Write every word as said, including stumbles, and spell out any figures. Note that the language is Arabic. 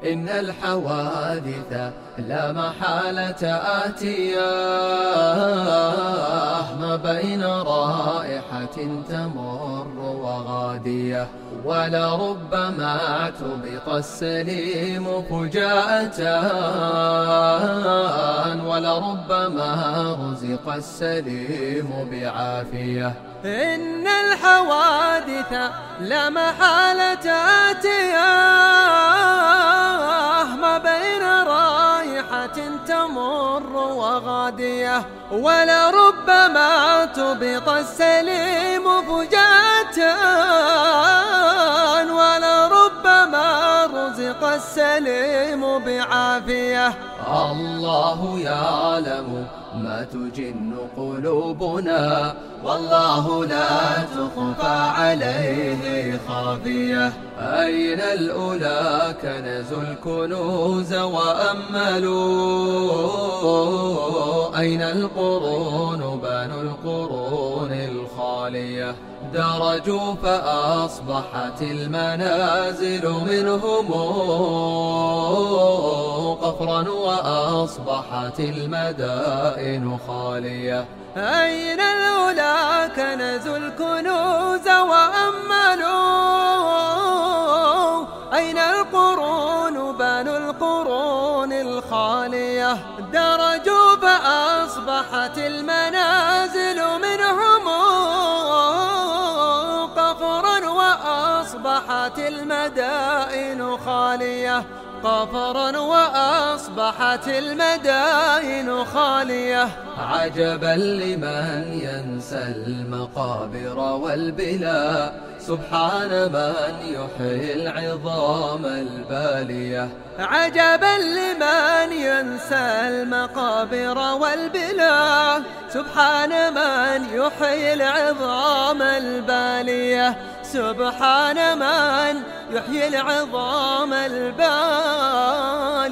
إن الحوادث لا محالة آتية، ما بين رائحة تمر وغادية، ولربما اعتبط السليم فجاءة، ولربما رزق السليم بعافية. إن الحوادث لا محالة آتية، ما بين رائحة تمر وغادية، ولربما اعتبط السليم فجاءة، ولربما رزق السليم بعافية. الله يعلم ما تجن قلوبنا، والله لا تخفى عليه خافية. أين الأولى كنزوا الكنوز وأملوا، أين القرون بنو القرون الخالية، درجوا فأصبحت المنازل منهم قفرا وأصبحت المدائن خالية. أين الأولى كنزوا الكنوز وأملوا، أين القرون بنو القرون الخالية، درجوا فأصبحت المنازل منهم قفرا وأصبحت المدائن خالية، قفرا وأصبحت المدائن خالية. عجبا لمن ينسى المقابر والبلا، سبحان من يحيي العظام البالية. عجبا لمن ينسى المقابر والبلا، سبحان من يحيي العظام البالية، سبحان من يحيي العظام البالية.